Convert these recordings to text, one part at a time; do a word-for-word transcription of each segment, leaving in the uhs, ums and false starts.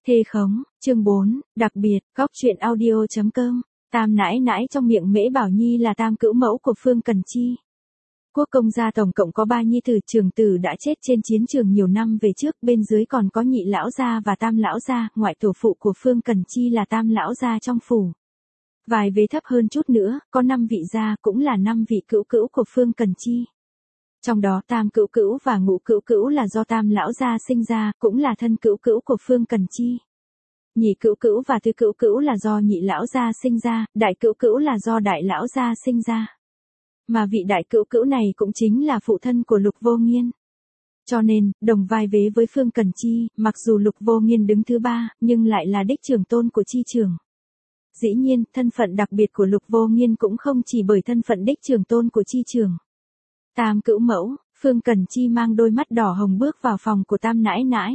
Thê khống, chương bốn, đặc biệt, góc truyện audio chấm com, Tam nãi nãi trong miệng Mễ Bảo Nhi là tam cữu mẫu của Phương Cần Chi. Quốc công gia tổng cộng có ba nhi tử, trưởng tử đã chết trên chiến trường nhiều năm về trước, bên dưới còn có nhị lão gia và tam lão gia, ngoại tổ phụ của Phương Cần Chi là tam lão gia trong phủ. Vài vế thấp hơn chút nữa, có năm vị gia, cũng là năm vị cữu cữu của Phương Cần Chi. Trong đó tam cữu cữu và ngũ cữu cữu là do tam lão gia sinh ra, cũng là thân cữu cữu của Phương Cần Chi. Nhị cữu cữu và tứ cữu cữu là do nhị lão gia sinh ra, đại cữu cữu là do đại lão gia sinh ra. Mà vị đại cữu cữu này cũng chính là phụ thân của Lục Vô Nghiên. Cho nên, đồng vai vế với Phương Cần Chi, mặc dù Lục Vô Nghiên đứng thứ ba, nhưng lại là đích trưởng tôn của Chi trưởng. Dĩ nhiên, thân phận đặc biệt của Lục Vô Nghiên cũng không chỉ bởi thân phận đích trưởng tôn của Chi trưởng. Tam cữu mẫu, Phương Cần Chi mang đôi mắt đỏ hồng bước vào phòng của tam nãi nãi.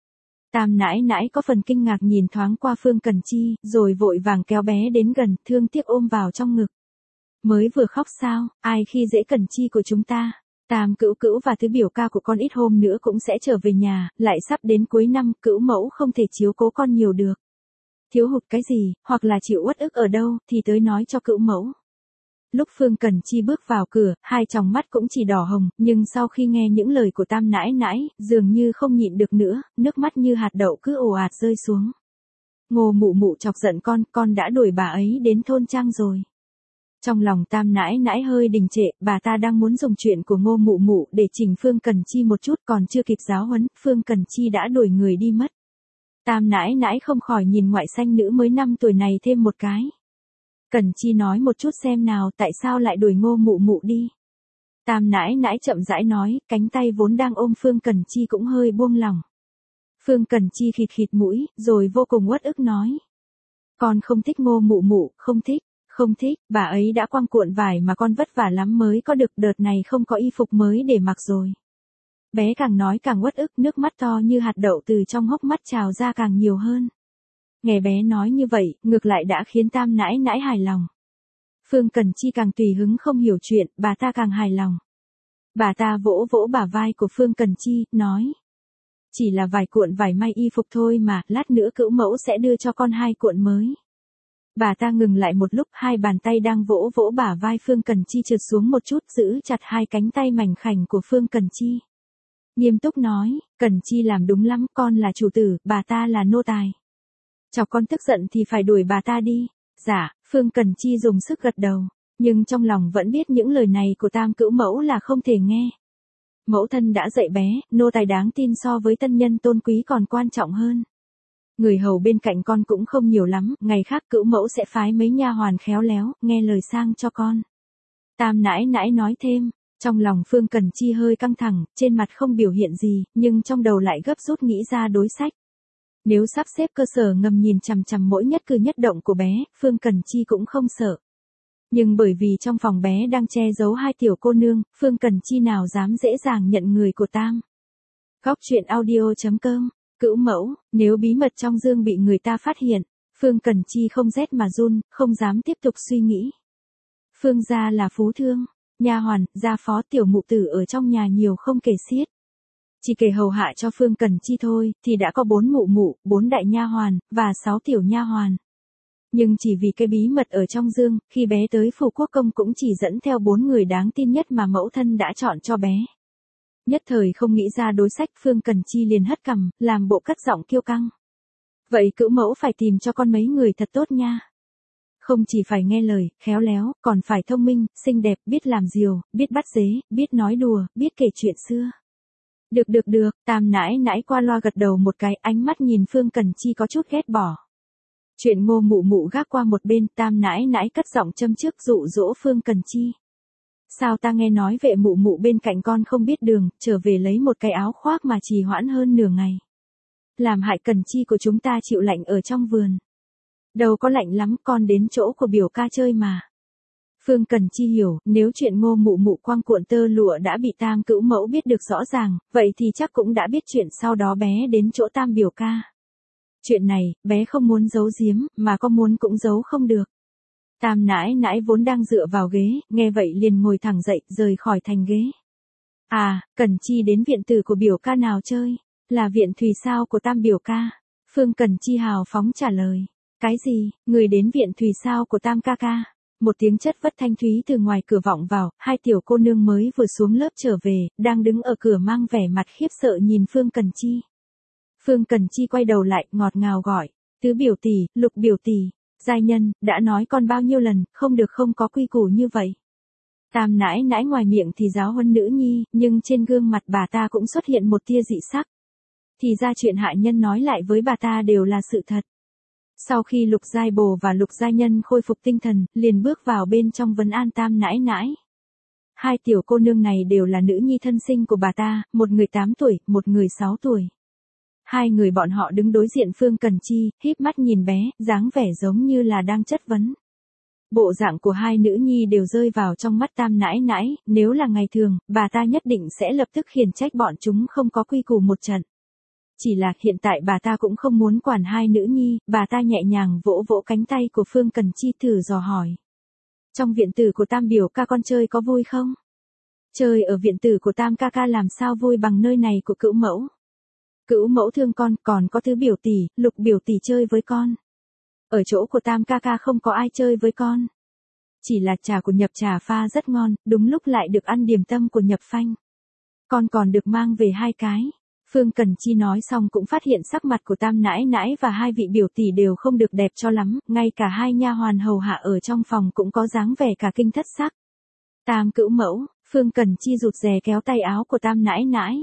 Tam nãi nãi có phần kinh ngạc nhìn thoáng qua Phương Cần Chi, rồi vội vàng kéo bé đến gần, thương tiếc ôm vào trong ngực. Mới vừa khóc sao, ai khi dễ Cần Chi của chúng ta. Tam cữu cữu và thứ biểu ca của con ít hôm nữa cũng sẽ trở về nhà, lại sắp đến cuối năm, cữu mẫu không thể chiếu cố con nhiều được. Thiếu hụt cái gì, hoặc là chịu uất ức ở đâu, thì tới nói cho cữu mẫu. Lúc Phương Cần Chi bước vào cửa, hai tròng mắt cũng chỉ đỏ hồng, nhưng sau khi nghe những lời của tam nãi nãi, dường như không nhịn được nữa, nước mắt như hạt đậu cứ ồ ạt rơi xuống. Ngô mụ mụ chọc giận con, con đã đuổi bà ấy đến thôn trang rồi. Trong lòng tam nãi nãi hơi đình trệ, bà ta đang muốn dùng chuyện của ngô mụ mụ để chỉnh Phương Cần Chi một chút, còn chưa kịp giáo huấn, Phương Cần Chi đã đuổi người đi mất. Tam nãi nãi không khỏi nhìn ngoại xanh nữ mới năm tuổi này thêm một cái. Cần Chi nói một chút xem nào, tại sao lại đuổi ngô mụ mụ đi. Tam nãi nãi chậm rãi nói, cánh tay vốn đang ôm Phương Cần Chi cũng hơi buông lỏng. Phương Cần Chi khịt khịt mũi, rồi vô cùng uất ức nói. Con không thích ngô mụ mụ, không thích, không thích, bà ấy đã quăng cuộn vải mà con vất vả lắm mới có được, đợt này không có y phục mới để mặc rồi. Bé càng nói càng uất ức, nước mắt to như hạt đậu từ trong hốc mắt trào ra càng nhiều hơn. Nghe bé nói như vậy, ngược lại đã khiến tam nãi nãi hài lòng. Phương Cần Chi càng tùy hứng không hiểu chuyện, bà ta càng hài lòng. Bà ta vỗ vỗ bả vai của Phương Cần Chi, nói. Chỉ là vài cuộn vải may y phục thôi mà, lát nữa cữu mẫu sẽ đưa cho con hai cuộn mới. Bà ta ngừng lại một lúc, hai bàn tay đang vỗ vỗ bả vai Phương Cần Chi trượt xuống một chút, giữ chặt hai cánh tay mảnh khảnh của Phương Cần Chi. Nghiêm túc nói, Cần Chi làm đúng lắm, con là chủ tử, bà ta là nô tài. Chọc con tức giận thì phải đuổi bà ta đi. Dạ, Phương Cần Chi dùng sức gật đầu, nhưng trong lòng vẫn biết những lời này của tam cữu mẫu là không thể nghe. Mẫu thân đã dạy bé, nô tài đáng tin so với tân nhân tôn quý còn quan trọng hơn. Người hầu bên cạnh con cũng không nhiều lắm, ngày khác cữu mẫu sẽ phái mấy nha hoàn khéo léo, nghe lời sang cho con. Tam nãi nãi nói thêm, trong lòng Phương Cần Chi hơi căng thẳng, trên mặt không biểu hiện gì, nhưng trong đầu lại gấp rút nghĩ ra đối sách. Nếu sắp xếp cơ sở ngầm nhìn chằm chằm mỗi nhất cử nhất động của bé, Phương Cần Chi cũng không sợ. Nhưng bởi vì trong phòng bé đang che giấu hai tiểu cô nương, Phương Cần Chi nào dám dễ dàng nhận người của Tam. Góc truyện audio chấm com, cữu mẫu, nếu bí mật trong dương bị người ta phát hiện, Phương Cần Chi không rét mà run, không dám tiếp tục suy nghĩ. Phương gia là phú thương, nha hoàn, gia phó tiểu mụ tử ở trong nhà nhiều không kể xiết. Chỉ kể hầu hạ cho Phương Cần Chi thôi, thì đã có bốn mụ mụ, bốn đại nha hoàn, và sáu tiểu nha hoàn. Nhưng chỉ vì cái bí mật ở trong dương, khi bé tới phủ quốc công cũng chỉ dẫn theo bốn người đáng tin nhất mà mẫu thân đã chọn cho bé. Nhất thời không nghĩ ra đối sách, Phương Cần Chi liền hất cằm, làm bộ cất giọng kiêu căng. Vậy cữu mẫu phải tìm cho con mấy người thật tốt nha. Không chỉ phải nghe lời, khéo léo, còn phải thông minh, xinh đẹp, biết làm diều, biết bắt dế, biết nói đùa, biết kể chuyện xưa. Được được được, tam nãi nãi qua loa gật đầu một cái, ánh mắt nhìn Phương Cần Chi có chút ghét bỏ. Chuyện ngô mụ mụ gác qua một bên, tam nãi nãi cất giọng châm trước dụ dỗ Phương Cần Chi. Sao ta nghe nói vệ mụ mụ bên cạnh con không biết đường, trở về lấy một cái áo khoác mà trì hoãn hơn nửa ngày. Làm hại Cần Chi của chúng ta chịu lạnh ở trong vườn. Đâu có lạnh lắm, con đến chỗ của biểu ca chơi mà. Phương Cần Chi hiểu, nếu chuyện ngô mụ mụ quăng cuộn tơ lụa đã bị tam cữu mẫu biết được rõ ràng, vậy thì chắc cũng đã biết chuyện sau đó bé đến chỗ tam biểu ca. Chuyện này, bé không muốn giấu giếm, mà có muốn cũng giấu không được. Tam nãi nãi vốn đang dựa vào ghế, nghe vậy liền ngồi thẳng dậy, rời khỏi thành ghế. À, Cần Chi đến viện tử của biểu ca nào chơi? Là viện Thùy sao của tam biểu ca? Phương Cần Chi hào phóng trả lời. Cái gì, người đến viện Thùy sao của Tam ca ca? Một tiếng chất vất thanh thúy từ ngoài cửa vọng vào, hai tiểu cô nương mới vừa xuống lớp trở về, đang đứng ở cửa mang vẻ mặt khiếp sợ nhìn Phương Cần Chi. Phương Cần Chi quay đầu lại, ngọt ngào gọi, tứ biểu tỷ, lục biểu tỷ, giai nhân, đã nói con bao nhiêu lần, không được không có quy củ như vậy. Tam nãi nãi ngoài miệng thì giáo huấn nữ nhi, nhưng trên gương mặt bà ta cũng xuất hiện một tia dị sắc. Thì ra chuyện hạ nhân nói lại với bà ta đều là sự thật. Sau khi Lục Giai Bồ và Lục Giai Nhân khôi phục tinh thần, liền bước vào bên trong vấn an Tam nãi nãi. Hai tiểu cô nương này đều là nữ nhi thân sinh của bà ta, một người tám tuổi, một người sáu tuổi. Hai người bọn họ đứng đối diện Phương Cần Chi, híp mắt nhìn bé, dáng vẻ giống như là đang chất vấn. Bộ dạng của hai nữ nhi đều rơi vào trong mắt Tam nãi nãi, nếu là ngày thường, bà ta nhất định sẽ lập tức khiển trách bọn chúng không có quy củ một trận. Chỉ là hiện tại bà ta cũng không muốn quản hai nữ nhi, bà ta nhẹ nhàng vỗ vỗ cánh tay của Phương Cần Chi thử dò hỏi. Trong viện tử của Tam biểu ca con chơi có vui không? Chơi ở viện tử của Tam ca ca làm sao vui bằng nơi này của cữu mẫu? Cữu mẫu thương con, còn có tứ biểu tỷ, lục biểu tỷ chơi với con. Ở chỗ của Tam ca ca không có ai chơi với con. Chỉ là trà của Nhập trà pha rất ngon, đúng lúc lại được ăn điểm tâm của Nhập Phanh. Con còn được mang về hai cái. Phương Cần Chi nói xong cũng phát hiện sắc mặt của Tam nãi nãi và hai vị biểu tỷ đều không được đẹp cho lắm, ngay cả hai nha hoàn hầu hạ ở trong phòng cũng có dáng vẻ cả kinh thất sắc. Tam cữu mẫu, Phương Cần Chi rụt rè kéo tay áo của Tam nãi nãi.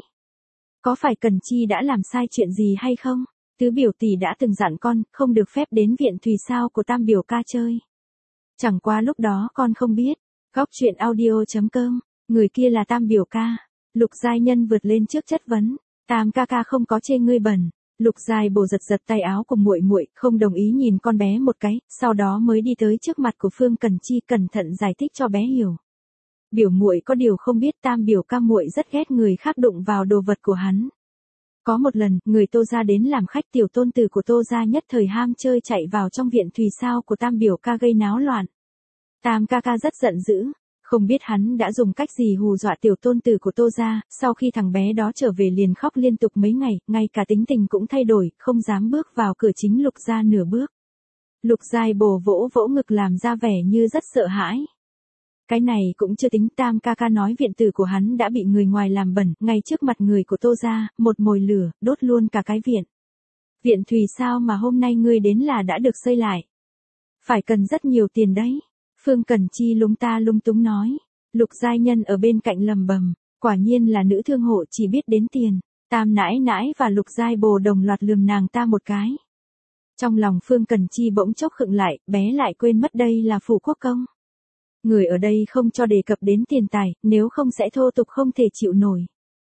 Có phải Cần Chi đã làm sai chuyện gì hay không? Tứ biểu tỷ đã từng dặn con, không được phép đến viện Thùy sao của Tam biểu ca chơi. Chẳng qua lúc đó con không biết. Góc truyện audio chấm com, người kia là Tam biểu ca. Lục Giai Nhân vượt lên trước chất vấn. Tam ca ca không có chê ngươi bẩn. Lục Giai Bồ giật giật tay áo của muội muội, không đồng ý nhìn con bé một cái, sau đó mới đi tới trước mặt của Phương Cần Chi cẩn thận giải thích cho bé hiểu. Biểu muội có điều không biết Tam biểu ca muội rất ghét người khác đụng vào đồ vật của hắn. Có một lần, người Tô gia đến làm khách, tiểu tôn tử của Tô gia nhất thời ham chơi chạy vào trong viện Thùy sao của Tam biểu ca gây náo loạn. Tam ca ca rất giận dữ. Không biết hắn đã dùng cách gì hù dọa tiểu tôn tử của Tô gia, sau khi thằng bé đó trở về liền khóc liên tục mấy ngày, ngay cả tính tình cũng thay đổi, không dám bước vào cửa chính Lục gia nửa bước. Lục Giai Bồ vỗ vỗ ngực làm ra vẻ như rất sợ hãi. Cái này cũng chưa tính, Tam ca ca nói viện tử của hắn đã bị người ngoài làm bẩn, ngay trước mặt người của Tô gia, một mồi lửa, đốt luôn cả cái viện. Viện Thùy sao mà hôm nay ngươi đến là đã được xây lại. Phải cần rất nhiều tiền đấy. Phương Cần Chi lúng ta lung túng nói. Lục Giai Nhân ở bên cạnh lầm bầm, quả nhiên là nữ thương hộ chỉ biết đến tiền. Tam nãi nãi và Lục Giai Bồ đồng loạt lườm nàng ta một cái. Trong lòng Phương Cần Chi bỗng chốc khựng lại, bé lại quên mất đây là phủ quốc công. Người ở đây không cho đề cập đến tiền tài, nếu không sẽ thô tục không thể chịu nổi.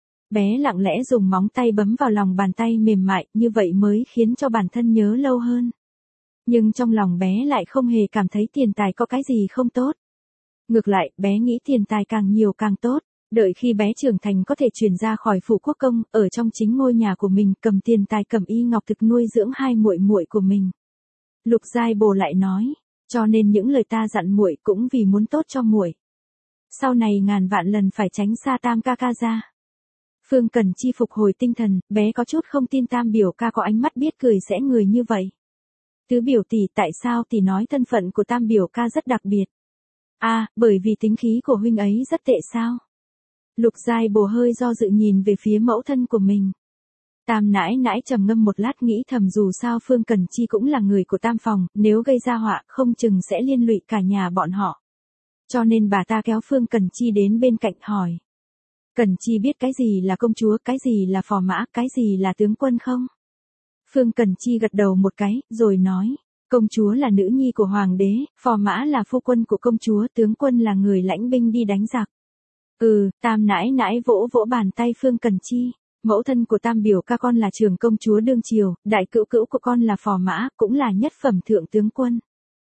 Bé lặng lẽ dùng móng tay bấm vào lòng bàn tay mềm mại, như vậy mới khiến cho bản thân nhớ lâu hơn. Nhưng trong lòng bé lại không hề cảm thấy tiền tài có cái gì không tốt. Ngược lại, bé nghĩ tiền tài càng nhiều càng tốt, đợi khi bé trưởng thành có thể chuyển ra khỏi phủ quốc công, ở trong chính ngôi nhà của mình, cầm tiền tài cầm y ngọc thực nuôi dưỡng hai muội muội của mình. Lục Giai Bồ lại nói, cho nên những lời ta dặn muội cũng vì muốn tốt cho muội. Sau này ngàn vạn lần phải tránh xa Tam ca ca ra. Phương Cần Chi phục hồi tinh thần, bé có chút không tin Tam biểu ca có ánh mắt biết cười sẽ người như vậy. Tứ biểu tỷ, tại sao tỷ nói thân phận của Tam biểu ca rất đặc biệt? À, bởi vì tính khí của huynh ấy rất tệ sao? Lục Giai Bồ hơi do dự nhìn về phía mẫu thân của mình. Tam nãi nãi trầm ngâm một lát nghĩ thầm dù sao Phương Cần Chi cũng là người của Tam phòng, nếu gây ra họa không chừng sẽ liên lụy cả nhà bọn họ. Cho nên bà ta kéo Phương Cần Chi đến bên cạnh hỏi. Cần Chi biết cái gì là công chúa, cái gì là phò mã, cái gì là tướng quân không? Phương Cần Chi gật đầu một cái, rồi nói, công chúa là nữ nhi của hoàng đế, phò mã là phu quân của công chúa, tướng quân là người lãnh binh đi đánh giặc. Ừ, Tam nãi nãi vỗ vỗ bàn tay Phương Cần Chi, mẫu thân của Tam biểu ca con là trưởng công chúa đương triều, đại cữu cữu của con là phò mã, cũng là nhất phẩm thượng tướng quân.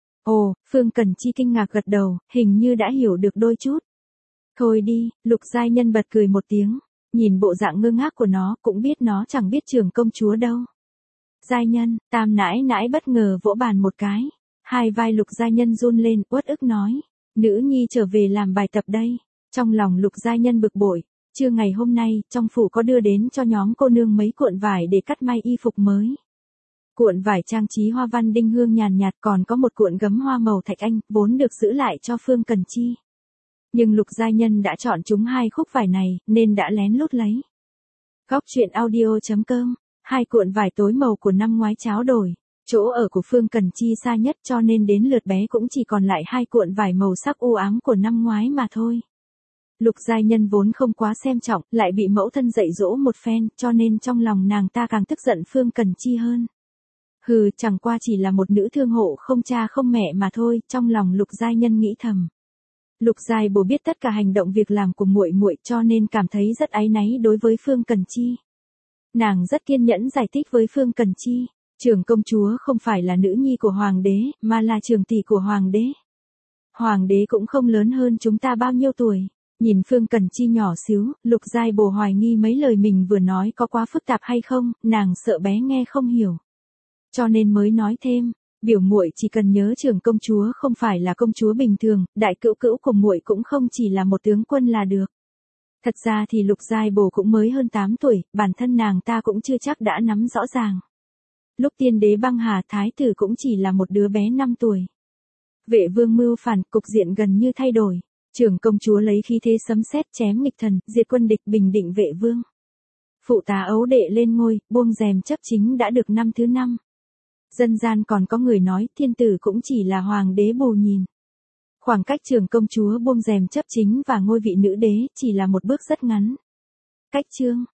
Ồ, Phương Cần Chi kinh ngạc gật đầu, hình như đã hiểu được đôi chút. Thôi đi, Lục Giai Nhân bật cười một tiếng, nhìn bộ dạng ngơ ngác của nó, cũng biết nó chẳng biết trưởng công chúa đâu. Giai Nhân, Tam nãi nãi bất ngờ vỗ bàn một cái, hai vai Lục Giai Nhân run lên, uất ức nói, nữ nhi trở về làm bài tập đây. Trong lòng Lục Giai Nhân bực bội, trưa ngày hôm nay, trong phủ có đưa đến cho nhóm cô nương mấy cuộn vải để cắt may y phục mới. cuộn vải trang trí hoa văn đinh hương nhàn nhạt, còn có một cuộn gấm hoa màu thạch anh, vốn được giữ lại cho Phương Cần Chi. Nhưng Lục Giai Nhân đã chọn chúng hai khúc vải này, nên đã lén lút lấy. Góc truyện audio chấm com, hai cuộn vải tối màu của năm ngoái tráo đổi. Chỗ ở của Phương Cần Chi xa nhất cho nên đến lượt bé cũng chỉ còn lại hai cuộn vải màu sắc u ám của năm ngoái mà thôi. Lục Giai Nhân vốn không quá xem trọng, lại bị mẫu thân dạy dỗ một phen, cho nên trong lòng nàng ta càng tức giận Phương Cần Chi hơn. Hừ, chẳng qua chỉ là một nữ thương hộ không cha không mẹ mà thôi, trong lòng Lục Giai Nhân nghĩ thầm. Lục Giai Bồ biết tất cả hành động việc làm của muội muội cho nên cảm thấy rất áy náy đối với Phương Cần Chi. Nàng rất kiên nhẫn giải thích với Phương Cần Chi, Trưởng công chúa không phải là nữ nhi của hoàng đế, mà là trưởng tỷ của hoàng đế. Hoàng đế cũng không lớn hơn chúng ta bao nhiêu tuổi. Nhìn Phương Cần Chi nhỏ xíu, Lục Giai Bồ hoài nghi mấy lời mình vừa nói có quá phức tạp hay không, nàng sợ bé nghe không hiểu. Cho nên mới nói thêm, biểu muội chỉ cần nhớ trưởng công chúa không phải là công chúa bình thường, đại cữu cữu của muội cũng không chỉ là một tướng quân là được. Thật ra thì Lục Giai Bồ cũng mới hơn tám tuổi, bản thân nàng ta cũng chưa chắc đã nắm rõ ràng. Lúc tiên đế băng hà, thái tử cũng chỉ là một đứa bé năm tuổi. Vệ vương mưu phản, cục diện gần như thay đổi. Trưởng công chúa lấy khí thế sấm sét chém nghịch thần, diệt quân địch, bình định vệ vương. Phụ tá ấu đệ lên ngôi, buông rèm chấp chính đã được năm thứ năm. Dân gian còn có người nói thiên tử cũng chỉ là hoàng đế bù nhìn. Khoảng cách trưởng công chúa buông rèm chấp chính và ngôi vị nữ đế chỉ là một bước rất ngắn. Cách chương